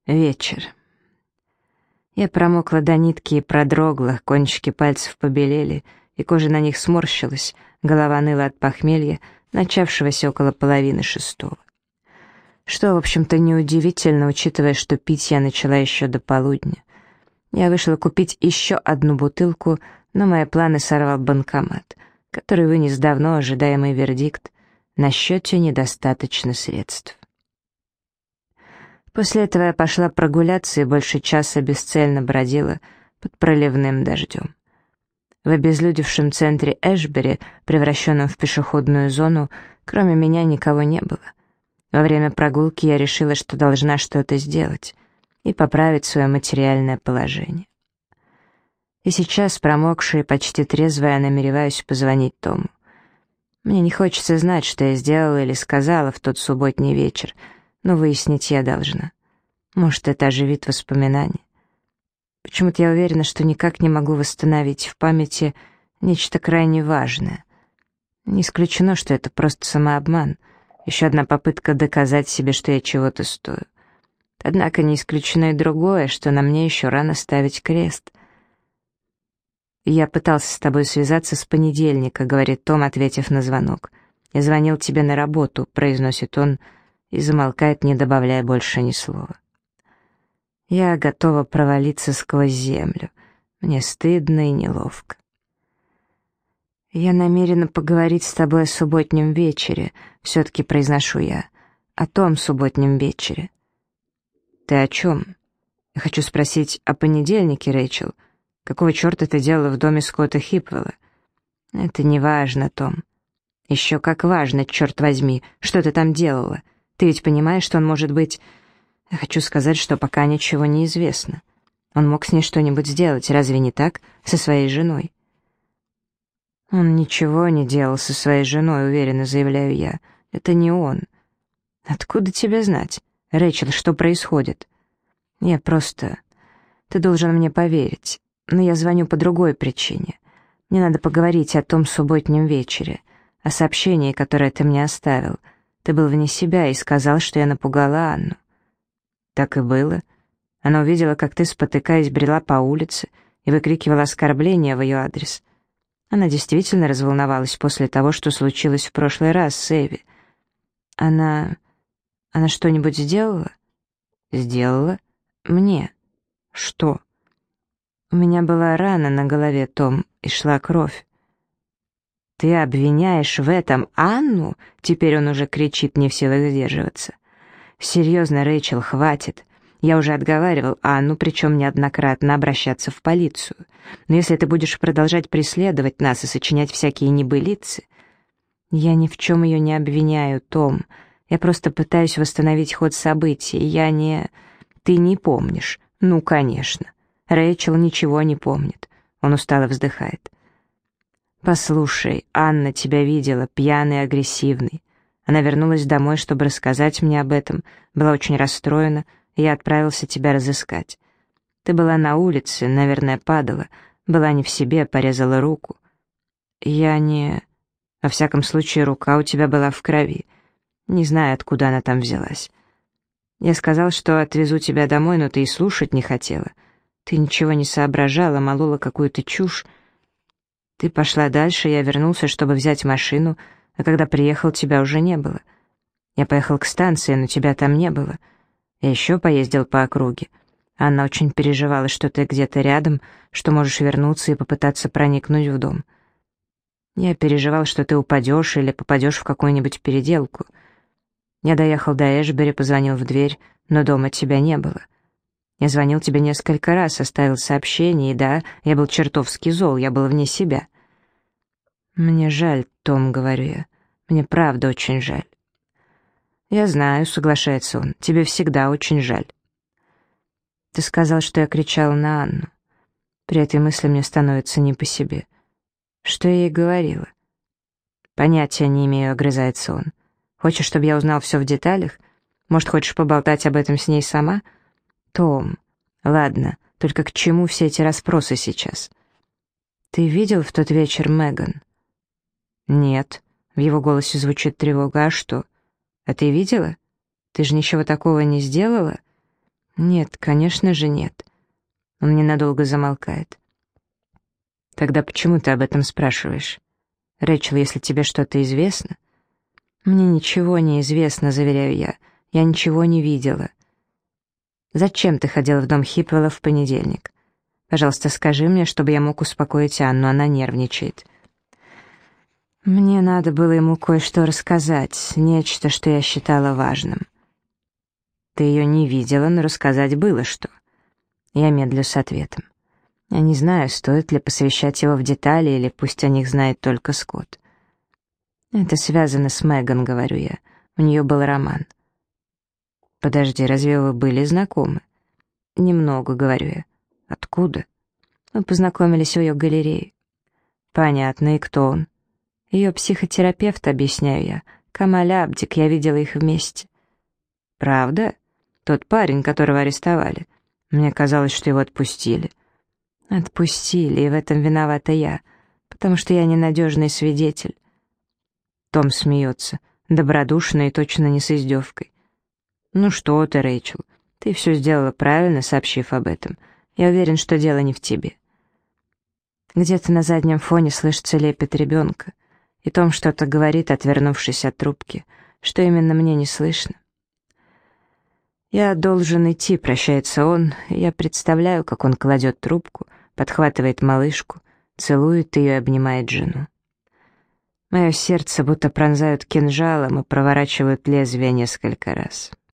Вечер. Я промокла до нитки и продрогла, кончики пальцев побелели, и кожа на них сморщилась, голова ныла от похмелья, начавшегося около 5:30. Что, в общем-то, неудивительно, учитывая, что пить я начала еще до полудня. Я вышла купить еще одну бутылку, но мои планы сорвал банкомат, который вынес давно ожидаемый вердикт: на счете недостаточно средств. После этого я пошла прогуляться и больше часа бесцельно бродила под проливным дождем. В обезлюдевшем центре Эшбери, превращенном в пешеходную зону, кроме меня никого не было. Во время прогулки я решила, что должна что-то сделать и поправить свое материальное положение. И сейчас, промокшая и почти трезвая, намереваюсь позвонить Тому. Мне не хочется знать, что я сделала или сказала в тот субботний вечер, но выяснить я должна. Может, это оживит воспоминания. Почему-то я уверена, что никак не могу восстановить в памяти нечто крайне важное. Не исключено, что это просто самообман, еще одна попытка доказать себе, что я чего-то стою. Однако не исключено и другое, что на мне еще рано ставить крест. «Я пытался с тобой связаться с понедельника», — говорит Том, ответив на звонок. «Я звонил тебе на работу», — произносит он, и замолкает, не добавляя больше ни слова. Я готова провалиться сквозь землю. Мне стыдно и неловко. «Я намерена поговорить с тобой о субботнем вечере», — все-таки произношу я. «О том субботнем вечере». «Ты о чем?» «Я хочу спросить о понедельнике, Рэйчел. Какого черта ты делала в доме Скотта Хипвелла?» «Это не важно, Том». «Еще как важно, черт возьми, что ты там делала? Ты ведь понимаешь, что он может быть...» «Я хочу сказать, что пока ничего не известно. Он мог с ней что-нибудь сделать, разве не так? Со своей женой». «Он ничего не делал со своей женой, уверенно заявляю я. Это не он». «Откуда тебе знать? Рэйчел, что происходит?» «Я просто... Ты должен мне поверить. Но я звоню по другой причине. Мне надо поговорить о том субботнем вечере, о сообщении, которое ты мне оставил. Ты был вне себя и сказал, что я напугала Анну». «Так и было. Она увидела, как ты, спотыкаясь, брела по улице и выкрикивала оскорбления в ее адрес. Она действительно разволновалась после того, что случилось в прошлый раз с Эви. Она что-нибудь сделала?» «Сделала? Мне? Что?» «У меня была рана на голове, Том, и шла кровь». «Ты обвиняешь в этом Анну?» Теперь он уже кричит, не в силах сдерживаться. «Серьезно, Рэйчел, хватит. Я уже отговаривал Анну, причем неоднократно, обращаться в полицию. Но если ты будешь продолжать преследовать нас и сочинять всякие небылицы...» «Я ни в чем ее не обвиняю, Том. Я просто пытаюсь восстановить ход событий. Я не... Ты не помнишь?» «Ну, конечно. Рэйчел ничего не помнит». Он устало вздыхает. «Послушай, Анна тебя видела, пьяный и агрессивный. Она вернулась домой, чтобы рассказать мне об этом, была очень расстроена, и я отправился тебя разыскать. Ты была на улице, наверное, падала, была не в себе, порезала руку. Я не... Во всяком случае, рука у тебя была в крови. Не знаю, откуда она там взялась. Я сказал, что отвезу тебя домой, но ты и слушать не хотела. Ты ничего не соображала, молола какую-то чушь. Ты пошла дальше, я вернулся, чтобы взять машину, а когда приехал, тебя уже не было. Я поехал к станции, но тебя там не было. Я еще поездил по округе. Анна очень переживала, что ты где-то рядом, что можешь вернуться и попытаться проникнуть в дом. Я переживал, что ты упадешь или попадешь в какую-нибудь переделку. Я доехал до Эшбери, позвонил в дверь, но дома тебя не было. Я звонил тебе несколько раз, оставил сообщение, и да, я был чертовски зол, я был вне себя. «Мне жаль, Том», — говорю я. «Мне правда очень жаль». «Я знаю», — соглашается он, — «тебе всегда очень жаль». «Ты сказал, что я кричала на Анну». При этой мысли мне становится не по себе. Что я ей говорила? «Понятия не имею», — огрызается он. «Хочешь, чтобы я узнал все в деталях? Может, хочешь поболтать об этом с ней сама?» «Том, ладно, только к чему все эти расспросы сейчас?» «Ты видел в тот вечер Меган?» «Нет», — в его голосе звучит тревога. «А что? А ты видела? Ты же ничего такого не сделала?» Нет, конечно же нет. Он ненадолго замолкает. Тогда почему ты об этом спрашиваешь? Рэйчел, если тебе что-то известно? Мне ничего не известно, заверяю я. Я ничего не видела. Зачем ты ходила в дом Хипвелла в понедельник? Пожалуйста, скажи мне, чтобы я мог успокоить Анну, она нервничает. Мне надо было ему кое-что рассказать, нечто, что я считала важным. Ты ее не видела, но рассказать было что. Я медлю с ответом. Я не знаю, стоит ли посвящать его в детали, или пусть о них знает только Скотт. Это связано с Меган, говорю я. У нее был роман. Подожди, разве вы были знакомы? Немного, говорю я. Откуда? Мы познакомились в ее галерее. Понятно, и кто он? Ее психотерапевт, объясняю я. Камаль Абдик, я видела их вместе. Правда? Тот парень, которого арестовали. Мне казалось, что его отпустили. Отпустили, и в этом виновата я, потому что я ненадежный свидетель. Том смеется, добродушно и точно не с издевкой. Ну что ты, Рэйчел, ты все сделала правильно, сообщив об этом. Я уверен, что дело не в тебе. Где-то на заднем фоне слышится лепет ребенка, и Том что-то говорит, отвернувшись от трубки, что именно мне не слышно. «Я должен идти», — прощается он, и я представляю, как он кладет трубку, подхватывает малышку, целует ее и обнимает жену. Мое сердце будто пронзают кинжалом и проворачивают лезвие несколько раз.